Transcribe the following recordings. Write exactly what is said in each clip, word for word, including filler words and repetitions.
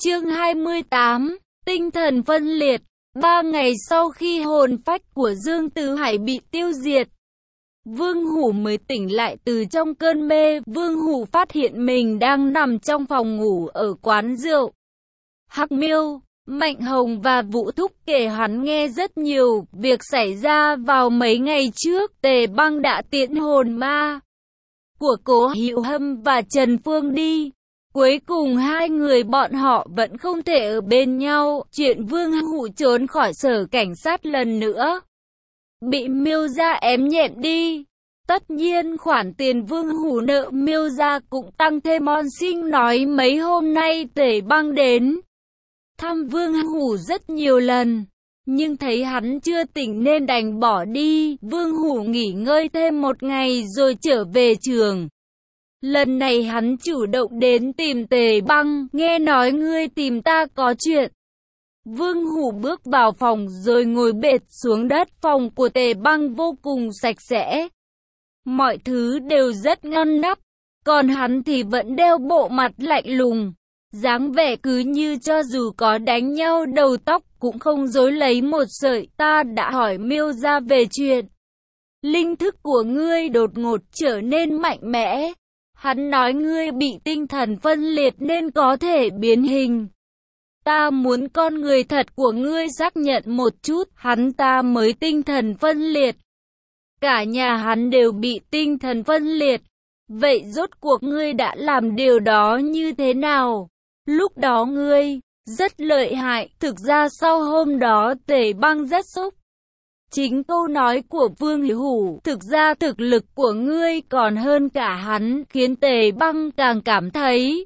Chương hai mươi tám, tinh thần phân liệt. Ba ngày sau khi hồn phách của Dương Tứ Hải bị tiêu diệt, Vương Hủ mới tỉnh lại từ trong cơn mê. Vương Hủ phát hiện mình đang nằm trong phòng ngủ ở quán rượu. Hắc Miêu, Mạnh Hồng và Vũ Thúc kể hắn nghe rất nhiều việc xảy ra vào mấy ngày trước. Tề Băng đã tiễn hồn ma của Cố Hiểu Hâm và Trần Phương đi. Cuối cùng hai người bọn họ vẫn không thể ở bên nhau. Chuyện Vương Hủ trốn khỏi sở cảnh sát lần nữa bị Miêu gia ém nhẹm đi. Tất nhiên khoản tiền Vương Hủ nợ Miêu gia cũng tăng thêm. On Sinh nói mấy hôm nay Tề Băng đến thăm Vương Hủ rất nhiều lần, nhưng thấy hắn chưa tỉnh nên đành bỏ đi. Vương Hủ nghỉ ngơi thêm một ngày rồi trở về trường. Lần này hắn chủ động đến tìm Tề Băng, nghe nói ngươi tìm ta có chuyện. Vương Hủ bước vào phòng rồi ngồi bệt xuống đất. Phòng của Tề Băng vô cùng sạch sẽ, mọi thứ đều rất ngăn nắp, còn hắn thì vẫn đeo bộ mặt lạnh lùng, dáng vẻ cứ như cho dù có đánh nhau đầu tóc cũng không rối lấy một sợi. Ta đã hỏi Miêu gia về chuyện linh thức của ngươi đột ngột trở nên mạnh mẽ. Hắn nói ngươi bị tinh thần phân liệt nên có thể biến hình. Ta muốn con người thật của ngươi xác nhận một chút, hắn ta mới tinh thần phân liệt. Cả nhà hắn đều bị tinh thần phân liệt. Vậy rốt cuộc ngươi đã làm điều đó như thế nào? Lúc đó ngươi rất lợi hại. Thực ra sau hôm đó Tề Băng rất sốc. Chính câu nói của Vương Hủ, thực ra thực lực của ngươi còn hơn cả hắn, khiến Tề Băng càng cảm thấy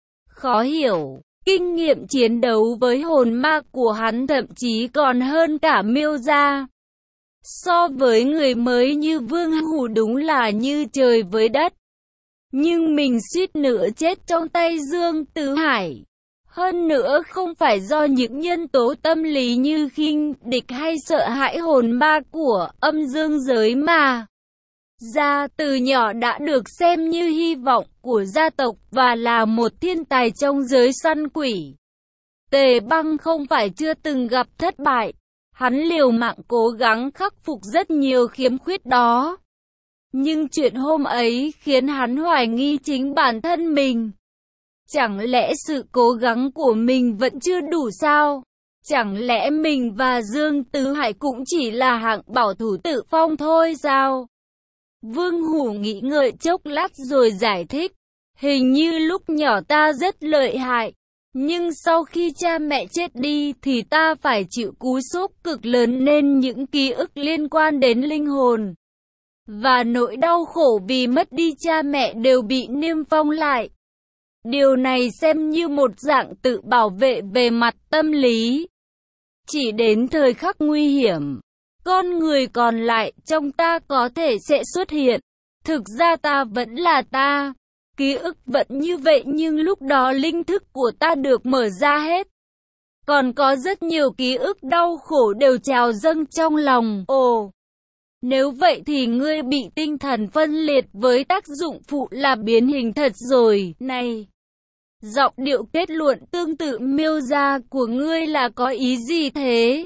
khó hiểu. Kinh nghiệm chiến đấu với hồn ma của hắn thậm chí còn hơn cả Miêu gia. So với người mới như Vương Hủ đúng là như trời với đất. Nhưng mình suýt nữa chết trong tay Dương Tứ Hải. Hơn nữa không phải do những nhân tố tâm lý như khinh địch hay sợ hãi hồn ma của âm dương giới mà. Gia từ nhỏ đã được xem như hy vọng của gia tộc và là một thiên tài trong giới săn quỷ. Tề Băng không phải chưa từng gặp thất bại. Hắn liều mạng cố gắng khắc phục rất nhiều khiếm khuyết đó. Nhưng chuyện hôm ấy khiến hắn hoài nghi chính bản thân mình. Chẳng lẽ sự cố gắng của mình vẫn chưa đủ sao? Chẳng lẽ mình và Dương Tứ Hải cũng chỉ là hạng bảo thủ tự phong thôi sao? Vương Hủ nghĩ ngợi chốc lát rồi giải thích. Hình như lúc nhỏ ta rất lợi hại, nhưng sau khi cha mẹ chết đi thì ta phải chịu cú sốc cực lớn nên những ký ức liên quan đến linh hồn và nỗi đau khổ vì mất đi cha mẹ đều bị niêm phong lại. Điều này xem như một dạng tự bảo vệ về mặt tâm lý. Chỉ đến thời khắc nguy hiểm, con người còn lại trong ta có thể sẽ xuất hiện. Thực ra ta vẫn là ta. Ký ức vẫn như vậy nhưng lúc đó linh thức của ta được mở ra hết. Còn có rất nhiều ký ức đau khổ đều trào dâng trong lòng. Ồ, nếu vậy thì ngươi bị tinh thần phân liệt với tác dụng phụ là biến hình thật rồi. Này, giọng điệu kết luận tương tự Miêu gia của ngươi là có ý gì thế?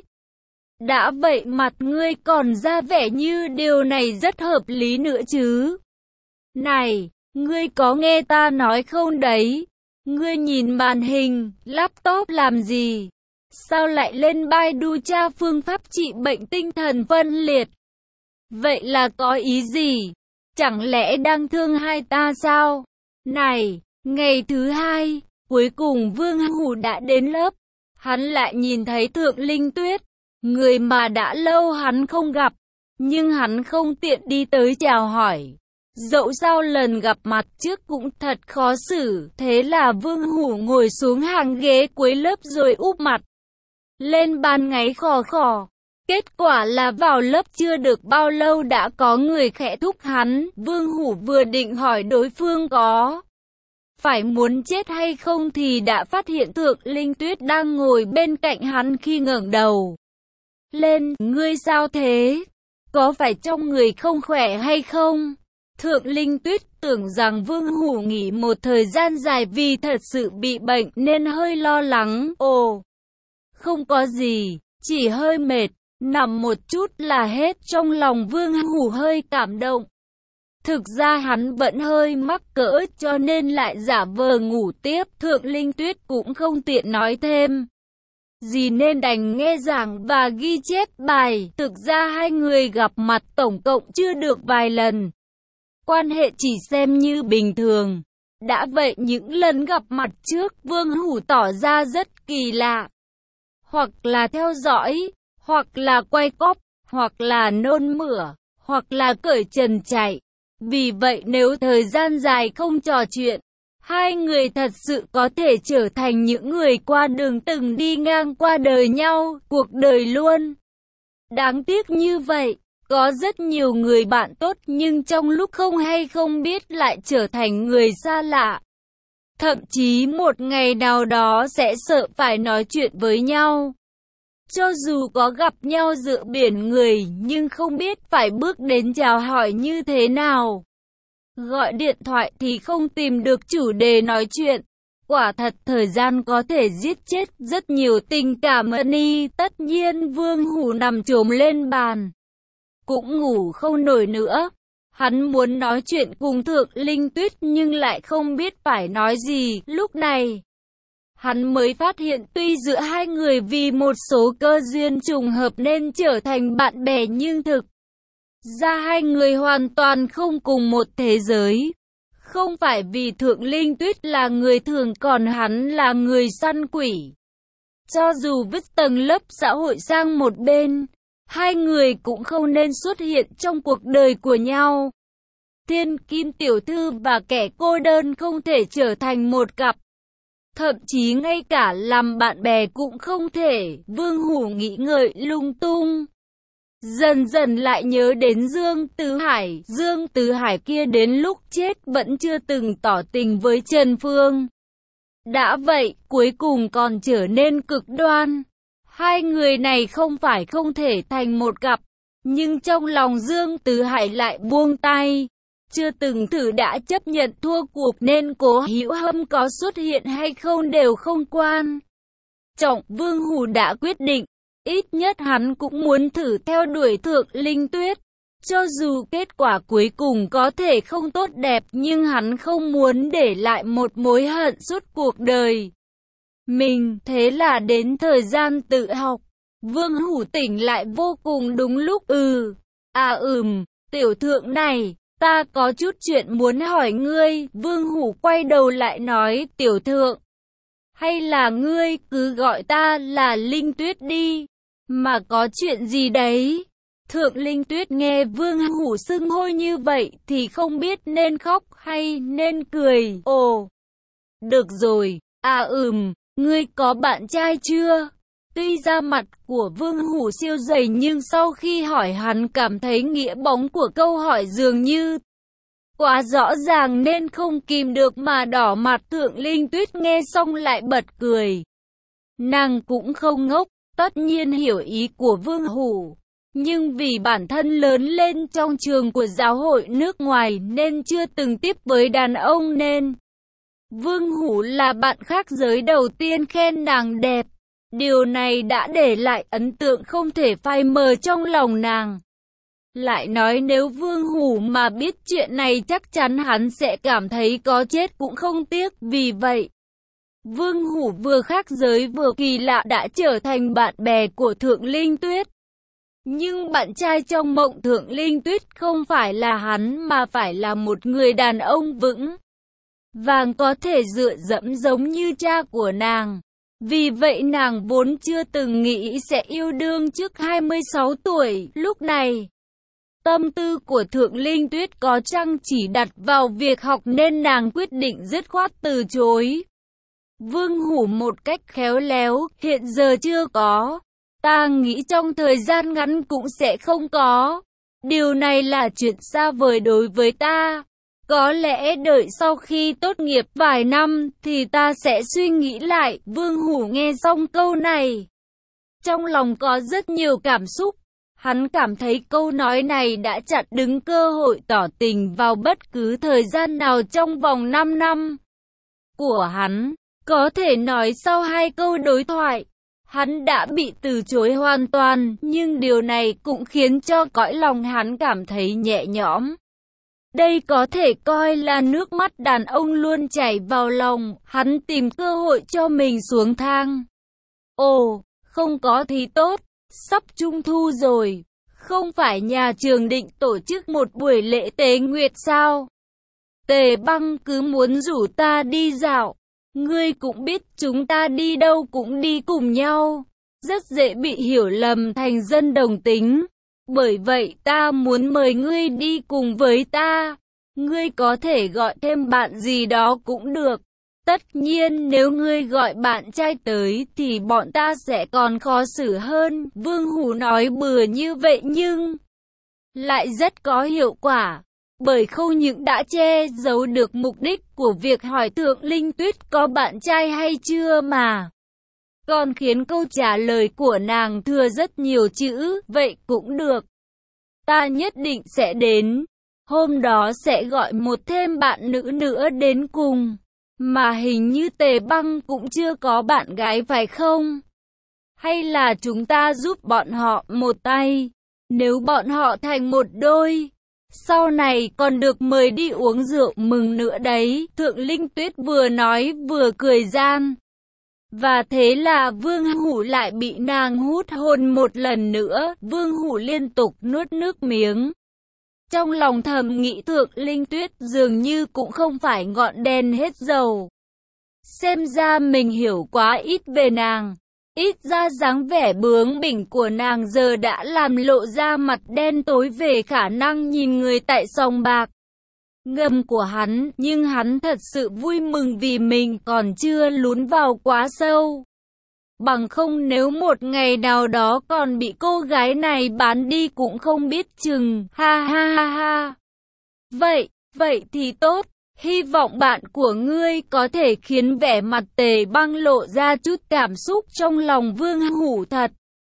Đã vậy mặt ngươi còn ra vẻ như điều này rất hợp lý nữa chứ. Này, ngươi có nghe ta nói không đấy? Ngươi nhìn màn hình, laptop làm gì? Sao lại lên Baidu tra phương pháp trị bệnh tinh thần phân liệt? Vậy là có ý gì? Chẳng lẽ đang thương hai ta sao? Này, ngày thứ hai, cuối cùng Vương Hủ đã đến lớp. Hắn lại nhìn thấy Thượng Linh Tuyết, người mà đã lâu hắn không gặp. Nhưng hắn không tiện đi tới chào hỏi. Dẫu sao lần gặp mặt trước cũng thật khó xử. Thế là Vương Hủ ngồi xuống hàng ghế cuối lớp rồi úp mặt lên bàn ngáy khò khò. Kết quả là vào lớp chưa được bao lâu đã có người khẽ thúc hắn. Vương Hủ vừa định hỏi đối phương có phải muốn chết hay không thì đã phát hiện Thượng Linh Tuyết đang ngồi bên cạnh hắn. Khi ngẩng đầu lên, ngươi sao thế? Có phải trong người không khỏe hay không? Thượng Linh Tuyết tưởng rằng Vương Hủ nghỉ một thời gian dài vì thật sự bị bệnh nên hơi lo lắng. Ồ, không có gì, chỉ hơi mệt, nằm một chút là hết. Trong lòng Vương Hủ hơi cảm động. Thực ra hắn vẫn hơi mắc cỡ cho nên lại giả vờ ngủ tiếp. Thượng Linh Tuyết cũng không tiện nói thêm gì nên đành nghe giảng và ghi chép bài. Thực ra hai người gặp mặt tổng cộng chưa được vài lần. Quan hệ chỉ xem như bình thường. Đã vậy những lần gặp mặt trước Vương Hủ tỏ ra rất kỳ lạ. Hoặc là theo dõi, hoặc là quay cóp, hoặc là nôn mửa, hoặc là cởi trần chạy. Vì vậy nếu thời gian dài không trò chuyện, hai người thật sự có thể trở thành những người qua đường từng đi ngang qua đời nhau, cuộc đời luôn. Đáng tiếc như vậy, có rất nhiều người bạn tốt nhưng trong lúc không hay không biết lại trở thành người xa lạ. Thậm chí một ngày nào đó sẽ sợ phải nói chuyện với nhau. Cho dù có gặp nhau giữa biển người nhưng không biết phải bước đến chào hỏi như thế nào. Gọi điện thoại thì không tìm được chủ đề nói chuyện. Quả thật thời gian có thể giết chết rất nhiều tình cảm ân y. Tất nhiên Vương Hủ nằm chồm lên bàn, cũng ngủ không nổi nữa. Hắn muốn nói chuyện cùng Thượng Linh Tuyết nhưng lại không biết phải nói gì. Lúc này, hắn mới phát hiện tuy giữa hai người vì một số cơ duyên trùng hợp nên trở thành bạn bè nhưng thực ra hai người hoàn toàn không cùng một thế giới. Không phải vì Thượng Linh Tuyết là người thường còn hắn là người săn quỷ. Cho dù vứt tầng lớp xã hội sang một bên, hai người cũng không nên xuất hiện trong cuộc đời của nhau. Thiên Kim tiểu thư và kẻ cô đơn không thể trở thành một cặp. Thậm chí ngay cả làm bạn bè cũng không thể. Vương Hủ nghĩ ngợi lung tung. Dần dần lại nhớ đến Dương Tứ Hải. Dương Tứ Hải kia đến lúc chết vẫn chưa từng tỏ tình với Trần Phương. Đã vậy, cuối cùng còn trở nên cực đoan. Hai người này không phải không thể thành một cặp, nhưng trong lòng Dương Tứ Hải lại buông tay. Chưa từng thử đã chấp nhận thua cuộc nên Cố Hữu Hâm có xuất hiện hay không đều không quan trọng. Vương Hủ đã quyết định, ít nhất hắn cũng muốn thử theo đuổi Thượng Linh Tuyết. Cho dù kết quả cuối cùng có thể không tốt đẹp nhưng hắn không muốn để lại một mối hận suốt cuộc đời mình. Thế là đến thời gian tự học, Vương Hủ tỉnh lại vô cùng đúng lúc. Ừ, à ừm, tiểu thượng này, ta có chút chuyện muốn hỏi ngươi. Vương Hủ quay đầu lại nói, tiểu thượng, hay là ngươi cứ gọi ta là Linh Tuyết đi. Mà có chuyện gì đấy? Thượng Linh Tuyết nghe Vương Hủ xưng hô như vậy thì không biết nên khóc hay nên cười. Ồ, được rồi, à ừm, ngươi có bạn trai chưa? Tuy da mặt của Vương Hủ siêu dày nhưng sau khi hỏi hắn cảm thấy nghĩa bóng của câu hỏi dường như quá rõ ràng nên không kìm được mà đỏ mặt. Thượng Linh Tuyết nghe xong lại bật cười. Nàng cũng không ngốc, tất nhiên hiểu ý của Vương Hủ. Nhưng vì bản thân lớn lên trong trường của giáo hội nước ngoài nên chưa từng tiếp với đàn ông nên Vương Hủ là bạn khác giới đầu tiên khen nàng đẹp. Điều này đã để lại ấn tượng không thể phai mờ trong lòng nàng. Lại nói nếu Vương Hủ mà biết chuyện này chắc chắn hắn sẽ cảm thấy có chết cũng không tiếc. Vì vậy, Vương Hủ vừa khác giới vừa kỳ lạ đã trở thành bạn bè của Thượng Linh Tuyết. Nhưng bạn trai trong mộng Thượng Linh Tuyết không phải là hắn mà phải là một người đàn ông vững vàng có thể dựa dẫm giống như cha của nàng. Vì vậy nàng vốn chưa từng nghĩ sẽ yêu đương trước hai mươi sáu tuổi. Lúc này, tâm tư của Thượng Linh Tuyết có chăng chỉ đặt vào việc học nên nàng quyết định dứt khoát từ chối. Vương Hủ một cách khéo léo, hiện giờ chưa có. Ta nghĩ trong thời gian ngắn cũng sẽ không có. Điều này là chuyện xa vời đối với ta. Có lẽ đợi sau khi tốt nghiệp vài năm thì ta sẽ suy nghĩ lại. Vương Hủ nghe xong câu này, trong lòng có rất nhiều cảm xúc. Hắn cảm thấy câu nói này đã chặn đứng cơ hội tỏ tình vào bất cứ thời gian nào trong vòng năm năm của hắn. Có thể nói sau hai câu đối thoại, hắn đã bị từ chối hoàn toàn, nhưng điều này cũng khiến cho cõi lòng hắn cảm thấy nhẹ nhõm. Đây có thể coi là nước mắt đàn ông luôn chảy vào lòng, hắn tìm cơ hội cho mình xuống thang. Ồ, không có thì tốt, sắp trung thu rồi, không phải nhà trường định tổ chức một buổi lễ tế nguyệt sao? Tề Băng cứ muốn rủ ta đi dạo, ngươi cũng biết chúng ta đi đâu cũng đi cùng nhau, rất dễ bị hiểu lầm thành dân đồng tính. Bởi vậy ta muốn mời ngươi đi cùng với ta, ngươi có thể gọi thêm bạn gì đó cũng được. Tất nhiên nếu ngươi gọi bạn trai tới thì bọn ta sẽ còn khó xử hơn. Vương Hủ nói bừa như vậy nhưng lại rất có hiệu quả, bởi không những đã che giấu được mục đích của việc hỏi Thượng Linh Tuyết có bạn trai hay chưa mà còn khiến câu trả lời của nàng thừa rất nhiều chữ. Vậy cũng được, ta nhất định sẽ đến. Hôm đó sẽ gọi một thêm bạn nữ nữa đến cùng. Mà hình như Tề Băng cũng chưa có bạn gái phải không? Hay là chúng ta giúp bọn họ một tay? Nếu bọn họ thành một đôi, sau này còn được mời đi uống rượu mừng nữa đấy. Thượng Linh Tuyết vừa nói vừa cười gian. Và thế là Vương Hủ lại bị nàng hút hôn một lần nữa. Vương Hủ liên tục nuốt nước miếng. Trong lòng thầm nghĩ Thượng Linh Tuyết dường như cũng không phải ngọn đèn hết dầu. Xem ra mình hiểu quá ít về nàng. Ít ra dáng vẻ bướng bỉnh của nàng giờ đã làm lộ ra mặt đen tối về khả năng nhìn người tại sòng bạc ngầm của hắn. Nhưng hắn thật sự vui mừng vì mình còn chưa lún vào quá sâu. Bằng không nếu một ngày nào đó còn bị cô gái này bán đi cũng không biết chừng. Ha ha ha ha. Vậy, vậy thì tốt. Hy vọng bạn của ngươi có thể khiến vẻ mặt Tề Băng lộ ra chút cảm xúc trong lòng Vương Hủ thật.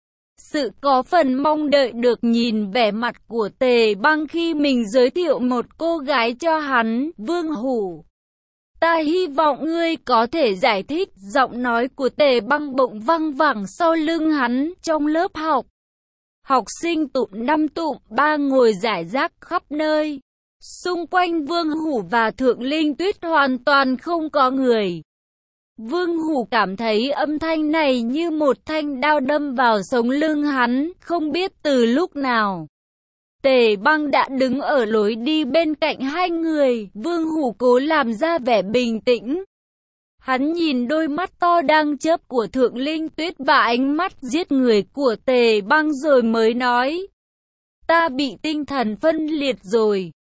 Sự có phần mong đợi được nhìn vẻ mặt của Tề Băng khi mình giới thiệu một cô gái cho hắn. Vương Hủ, ta hy vọng ngươi có thể giải thích. Giọng nói của Tề Băng bỗng văng vẳng sau lưng hắn. Trong lớp học, học sinh tụm năm tụm ba ngồi rải rác khắp nơi. Xung quanh Vương Hủ và Thượng Linh Tuyết hoàn toàn không có người. Vương Hủ cảm thấy âm thanh này như một thanh đao đâm vào sống lưng hắn. Không biết từ lúc nào, Tề Băng đã đứng ở lối đi bên cạnh hai người. Vương Hủ cố làm ra vẻ bình tĩnh. Hắn nhìn đôi mắt to đang chớp của Thượng Linh Tuyết và ánh mắt giết người của Tề Băng rồi mới nói: ta bị tinh thần phân liệt rồi.